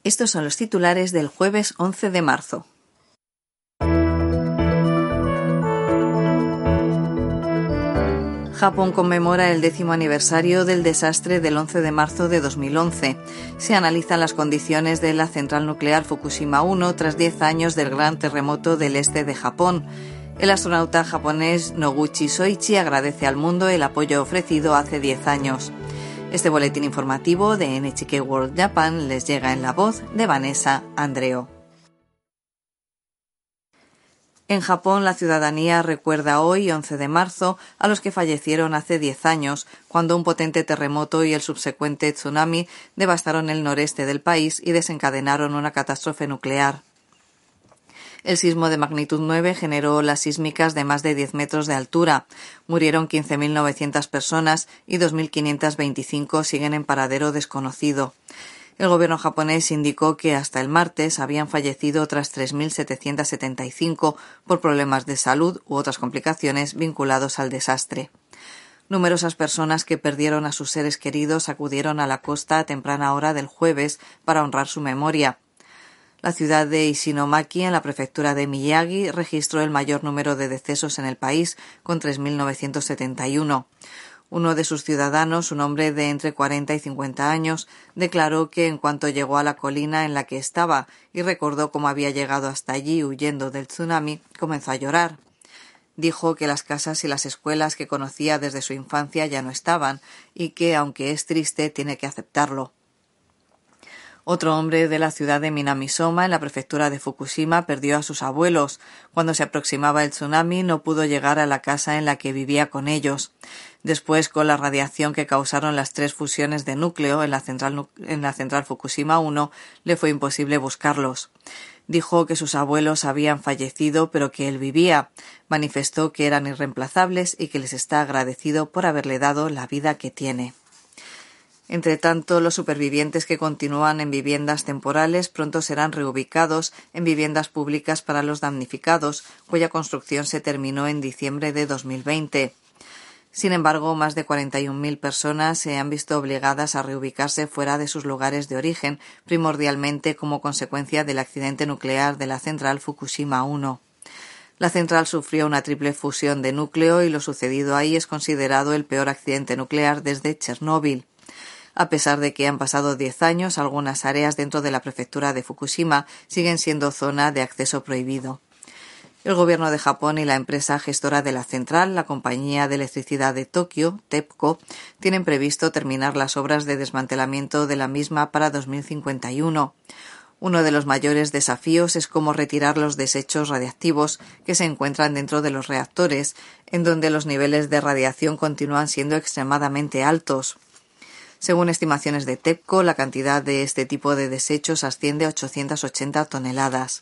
Estos son los titulares del jueves 11 de marzo. Japón conmemora el 10º aniversario del desastre del 11 de marzo de 2011. Se analizan las condiciones de la central nuclear Fukushima 1 tras 10 años del gran terremoto del este de Japón. El astronauta japonés Noguchi Soichi agradece al mundo el apoyo ofrecido hace 10 años. Este boletín informativo de NHK World Japan les llega en la voz de Vanessa Andreo. En Japón, la ciudadanía recuerda hoy, 11 de marzo, a los que fallecieron hace 10 años, cuando un potente terremoto y el subsecuente tsunami devastaron el noreste del país y desencadenaron una catástrofe nuclear. El sismo de magnitud 9 generó olas sísmicas de más de 10 metros de altura. Murieron 15.900 personas y 2.525 siguen en paradero desconocido. El gobierno japonés indicó que hasta el martes habían fallecido otras 3.775 por problemas de salud u otras complicaciones vinculados al desastre. Numerosas personas que perdieron a sus seres queridos acudieron a la costa a temprana hora del jueves para honrar su memoria. La ciudad de Ishinomaki, en la prefectura de Miyagi, registró el mayor número de decesos en el país, con 3.971. Uno de sus ciudadanos, un hombre de entre 40 y 50 años, declaró que en cuanto llegó a la colina en la que estaba y recordó cómo había llegado hasta allí huyendo del tsunami, comenzó a llorar. Dijo que las casas y las escuelas que conocía desde su infancia ya no estaban y que, aunque es triste, tiene que aceptarlo. Otro hombre de la ciudad de Minamisoma, en la prefectura de Fukushima, perdió a sus abuelos. Cuando se aproximaba el tsunami, no pudo llegar a la casa en la que vivía con ellos. Después, con la radiación que causaron las 3 fusiones de núcleo en la central Fukushima 1, le fue imposible buscarlos. Dijo que sus abuelos habían fallecido, pero que él vivía. Manifestó que eran irreemplazables y que les está agradecido por haberle dado la vida que tiene. Entre tanto, los supervivientes que continúan en viviendas temporales pronto serán reubicados en viviendas públicas para los damnificados, cuya construcción se terminó en diciembre de 2020. Sin embargo, más de 41.000 personas se han visto obligadas a reubicarse fuera de sus lugares de origen, primordialmente como consecuencia del accidente nuclear de la central Fukushima 1. La central sufrió una triple fusión de núcleo y lo sucedido ahí es considerado el peor accidente nuclear desde Chernóbil. A pesar de que han pasado 10 años, algunas áreas dentro de la prefectura de Fukushima siguen siendo zona de acceso prohibido. El gobierno de Japón y la empresa gestora de la central, la compañía de electricidad de Tokio, TEPCO, tienen previsto terminar las obras de desmantelamiento de la misma para 2051. Uno de los mayores desafíos es cómo retirar los desechos radiactivos que se encuentran dentro de los reactores, en donde los niveles de radiación continúan siendo extremadamente altos. Según estimaciones de TEPCO, la cantidad de este tipo de desechos asciende a 880 toneladas.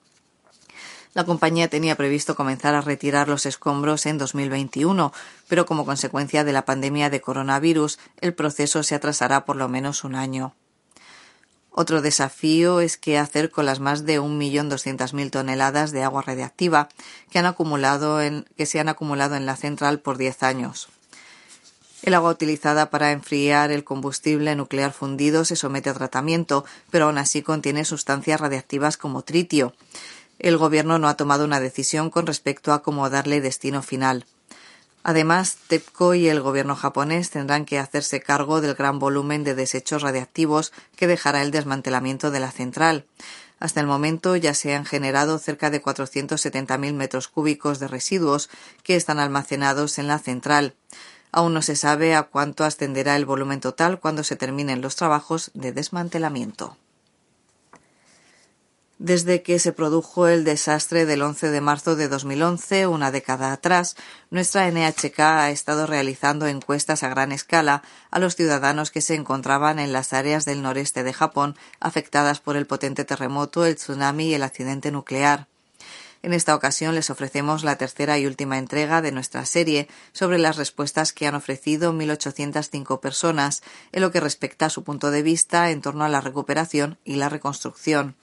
La compañía tenía previsto comenzar a retirar los escombros en 2021, pero como consecuencia de la pandemia de coronavirus, el proceso se atrasará por lo menos un año. Otro desafío es qué hacer con las más de 1.200.000 toneladas de agua radiactiva que se han acumulado en la central por 10 años. El agua utilizada para enfriar el combustible nuclear fundido se somete a tratamiento, pero aún así contiene sustancias radiactivas como tritio. El gobierno no ha tomado una decisión con respecto a cómo darle destino final. Además, TEPCO y el gobierno japonés tendrán que hacerse cargo del gran volumen de desechos radiactivos que dejará el desmantelamiento de la central. Hasta el momento ya se han generado cerca de 470.000 metros cúbicos de residuos que están almacenados en la central. Aún no se sabe a cuánto ascenderá el volumen total cuando se terminen los trabajos de desmantelamiento. Desde que se produjo el desastre del 11 de marzo de 2011, una década atrás, nuestra NHK ha estado realizando encuestas a gran escala a los ciudadanos que se encontraban en las áreas del noreste de Japón afectadas por el potente terremoto, el tsunami y el accidente nuclear. En esta ocasión les ofrecemos la tercera y última entrega de nuestra serie sobre las respuestas que han ofrecido 1.805 personas en lo que respecta a su punto de vista en torno a la recuperación y la reconstrucción.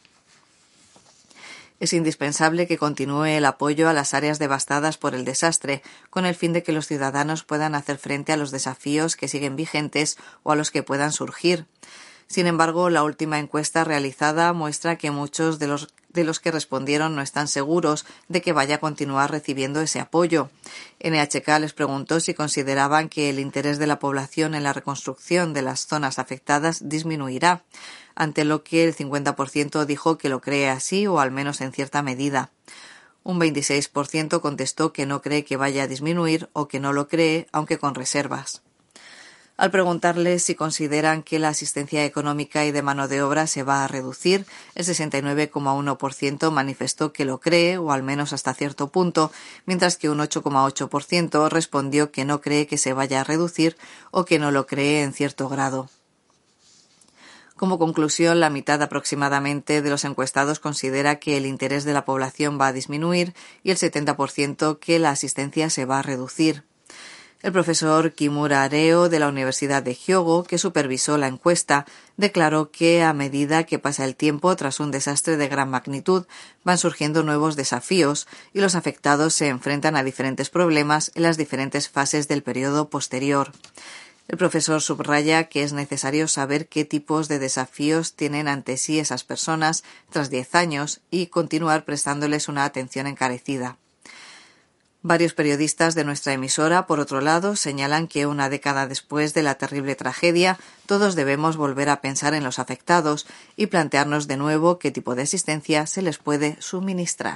Es indispensable que continúe el apoyo a las áreas devastadas por el desastre, con el fin de que los ciudadanos puedan hacer frente a los desafíos que siguen vigentes o a los que puedan surgir. Sin embargo, la última encuesta realizada muestra que muchos de los que respondieron no están seguros de que vaya a continuar recibiendo ese apoyo. NHK les preguntó si consideraban que el interés de la población en la reconstrucción de las zonas afectadas disminuirá, ante lo que el 50% dijo que lo cree así o al menos en cierta medida. Un 26% contestó que no cree que vaya a disminuir o que no lo cree, aunque con reservas. Al preguntarles si consideran que la asistencia económica y de mano de obra se va a reducir, el 69,1% manifestó que lo cree, o al menos hasta cierto punto, mientras que un 8,8% respondió que no cree que se vaya a reducir o que no lo cree en cierto grado. Como conclusión, la mitad aproximadamente de los encuestados considera que el interés de la población va a disminuir y el 70% que la asistencia se va a reducir. El profesor Kimura Areo de la Universidad de Hyogo, que supervisó la encuesta, declaró que a medida que pasa el tiempo tras un desastre de gran magnitud, van surgiendo nuevos desafíos y los afectados se enfrentan a diferentes problemas en las diferentes fases del periodo posterior. El profesor subraya que es necesario saber qué tipos de desafíos tienen ante sí esas personas tras 10 años y continuar prestándoles una atención encarecida. Varios periodistas de nuestra emisora, por otro lado, señalan que una década después de la terrible tragedia, todos debemos volver a pensar en los afectados y plantearnos de nuevo qué tipo de asistencia se les puede suministrar.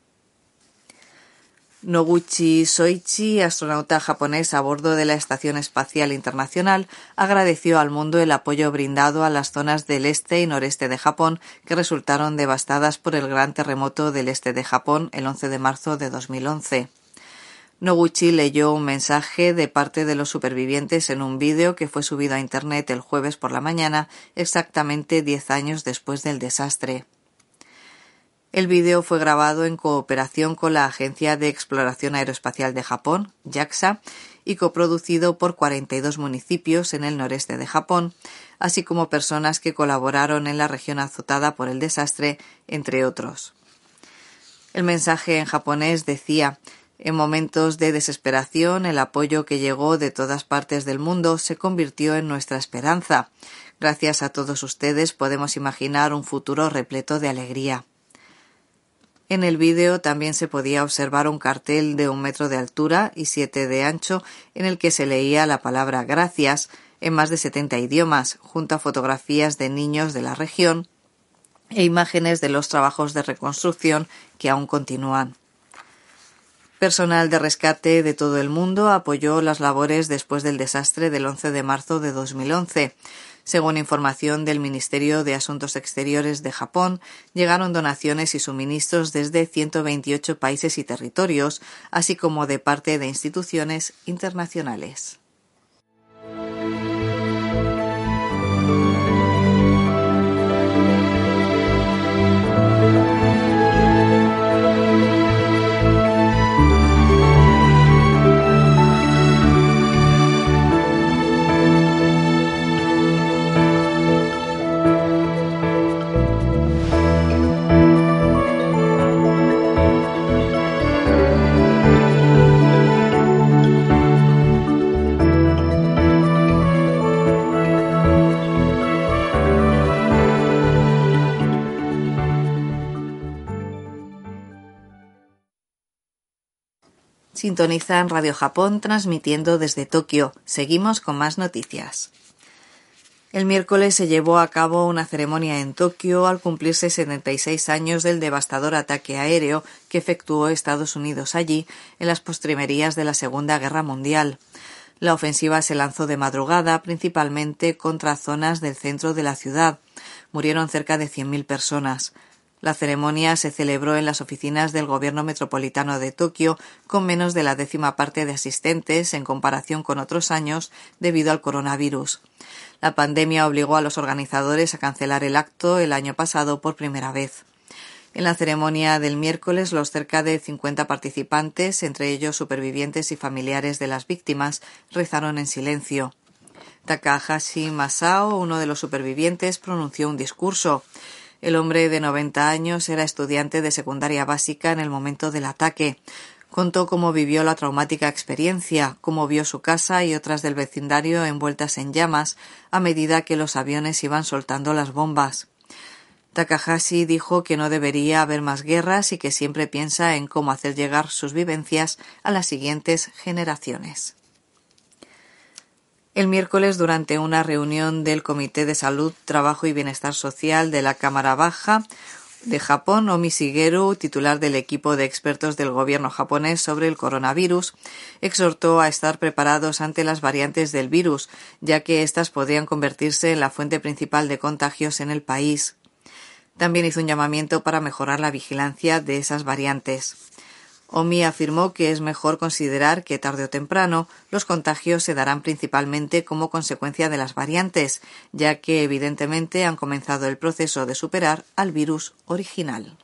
Noguchi Soichi, astronauta japonés a bordo de la Estación Espacial Internacional, agradeció al mundo el apoyo brindado a las zonas del este y noreste de Japón que resultaron devastadas por el gran terremoto del este de Japón el 11 de marzo de 2011. Noguchi leyó un mensaje de parte de los supervivientes en un vídeo que fue subido a Internet el jueves por la mañana, exactamente 10 años después del desastre. El vídeo fue grabado en cooperación con la Agencia de Exploración Aeroespacial de Japón, JAXA, y coproducido por 42 municipios en el noreste de Japón, así como personas que colaboraron en la región azotada por el desastre, entre otros. El mensaje en japonés decía: en momentos de desesperación, el apoyo que llegó de todas partes del mundo se convirtió en nuestra esperanza. Gracias a todos ustedes podemos imaginar un futuro repleto de alegría. En el vídeo también se podía observar un cartel de 1 metro de altura y 7 de ancho en el que se leía la palabra gracias en más de 70 idiomas, junto a fotografías de niños de la región e imágenes de los trabajos de reconstrucción que aún continúan. Personal de rescate de todo el mundo apoyó las labores después del desastre del 11 de marzo de 2011. Según información del Ministerio de Asuntos Exteriores de Japón, llegaron donaciones y suministros desde 128 países y territorios, así como de parte de instituciones internacionales. Sintonizan Radio Japón transmitiendo desde Tokio. Seguimos con más noticias. El miércoles se llevó a cabo una ceremonia en Tokio al cumplirse 76 años del devastador ataque aéreo que efectuó Estados Unidos allí en las postrimerías de la Segunda Guerra Mundial. La ofensiva se lanzó de madrugada, principalmente contra zonas del centro de la ciudad. Murieron cerca de 100.000 personas. La ceremonia se celebró en las oficinas del Gobierno Metropolitano de Tokio, con menos de la 10ª parte de asistentes en comparación con otros años debido al coronavirus. La pandemia obligó a los organizadores a cancelar el acto el año pasado por primera vez. En la ceremonia del miércoles, los cerca de 50 participantes, entre ellos supervivientes y familiares de las víctimas, rezaron en silencio. Takahashi Masao, uno de los supervivientes, pronunció un discurso. El hombre de 90 años era estudiante de secundaria básica en el momento del ataque. Contó cómo vivió la traumática experiencia, cómo vio su casa y otras del vecindario envueltas en llamas a medida que los aviones iban soltando las bombas. Takahashi dijo que no debería haber más guerras y que siempre piensa en cómo hacer llegar sus vivencias a las siguientes generaciones. El miércoles, durante una reunión del Comité de Salud, Trabajo y Bienestar Social de la Cámara Baja de Japón, Omi Shigeru, titular del equipo de expertos del gobierno japonés sobre el coronavirus, exhortó a estar preparados ante las variantes del virus, ya que éstas podrían convertirse en la fuente principal de contagios en el país. También hizo un llamamiento para mejorar la vigilancia de esas variantes. Omi afirmó que es mejor considerar que tarde o temprano los contagios se darán principalmente como consecuencia de las variantes, ya que evidentemente han comenzado el proceso de superar al virus original.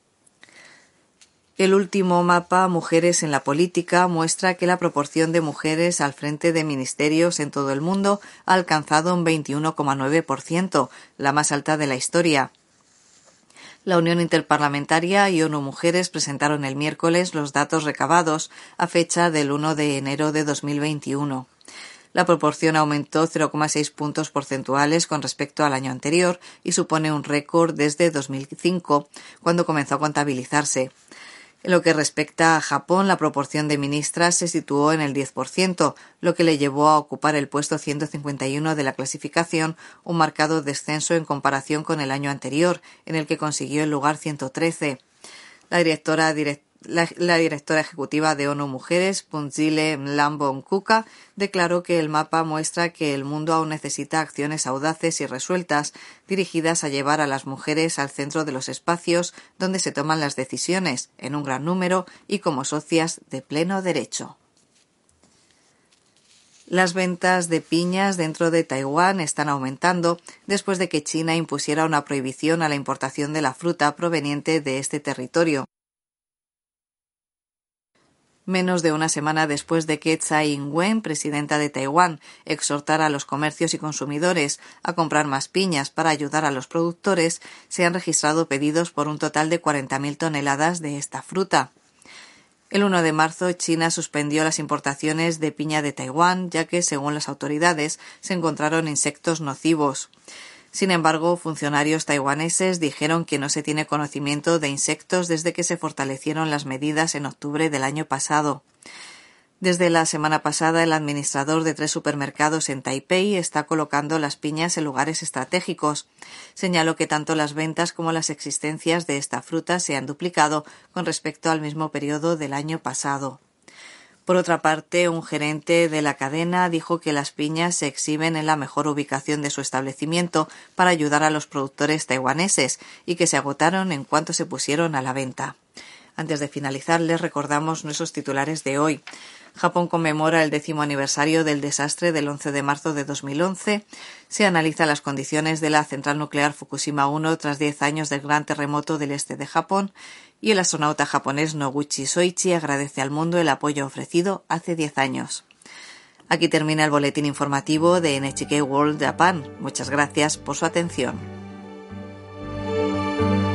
El último mapa Mujeres en la política muestra que la proporción de mujeres al frente de ministerios en todo el mundo ha alcanzado un 21,9%, la más alta de la historia. La Unión Interparlamentaria y ONU Mujeres presentaron el miércoles los datos recabados a fecha del 1 de enero de 2021. La proporción aumentó 0,6 puntos porcentuales con respecto al año anterior y supone un récord desde 2005, cuando comenzó a contabilizarse. En lo que respecta a Japón, la proporción de ministras se situó en el 10%, lo que le llevó a ocupar el puesto 151 de la clasificación, un marcado descenso en comparación con el año anterior, en el que consiguió el lugar 113. La directora ejecutiva de ONU Mujeres, Phunzile Mlambo-Ngcuka, declaró que el mapa muestra que el mundo aún necesita acciones audaces y resueltas dirigidas a llevar a las mujeres al centro de los espacios donde se toman las decisiones, en un gran número y como socias de pleno derecho. Las ventas de piñas dentro de Taiwán están aumentando después de que China impusiera una prohibición a la importación de la fruta proveniente de este territorio. Menos de una semana después de que Tsai Ing-wen, presidenta de Taiwán, exhortara a los comercios y consumidores a comprar más piñas para ayudar a los productores, se han registrado pedidos por un total de 40.000 toneladas de esta fruta. El 1 de marzo, China suspendió las importaciones de piña de Taiwán, ya que, según las autoridades, se encontraron insectos nocivos. Sin embargo, funcionarios taiwaneses dijeron que no se tiene conocimiento de insectos desde que se fortalecieron las medidas en octubre del año pasado. Desde la semana pasada, el administrador de 3 supermercados en Taipei está colocando las piñas en lugares estratégicos. Señaló que tanto las ventas como las existencias de esta fruta se han duplicado con respecto al mismo periodo del año pasado. Por otra parte, un gerente de la cadena dijo que las piñas se exhiben en la mejor ubicación de su establecimiento para ayudar a los productores taiwaneses y que se agotaron en cuanto se pusieron a la venta. Antes de finalizar, les recordamos nuestros titulares de hoy. Japón conmemora el 10º aniversario del desastre del 11 de marzo de 2011. Se analizan las condiciones de la central nuclear Fukushima 1 tras 10 años del gran terremoto del este de Japón. Y el astronauta japonés Noguchi Soichi agradece al mundo el apoyo ofrecido hace 10 años. Aquí termina el boletín informativo de NHK World Japan. Muchas gracias por su atención.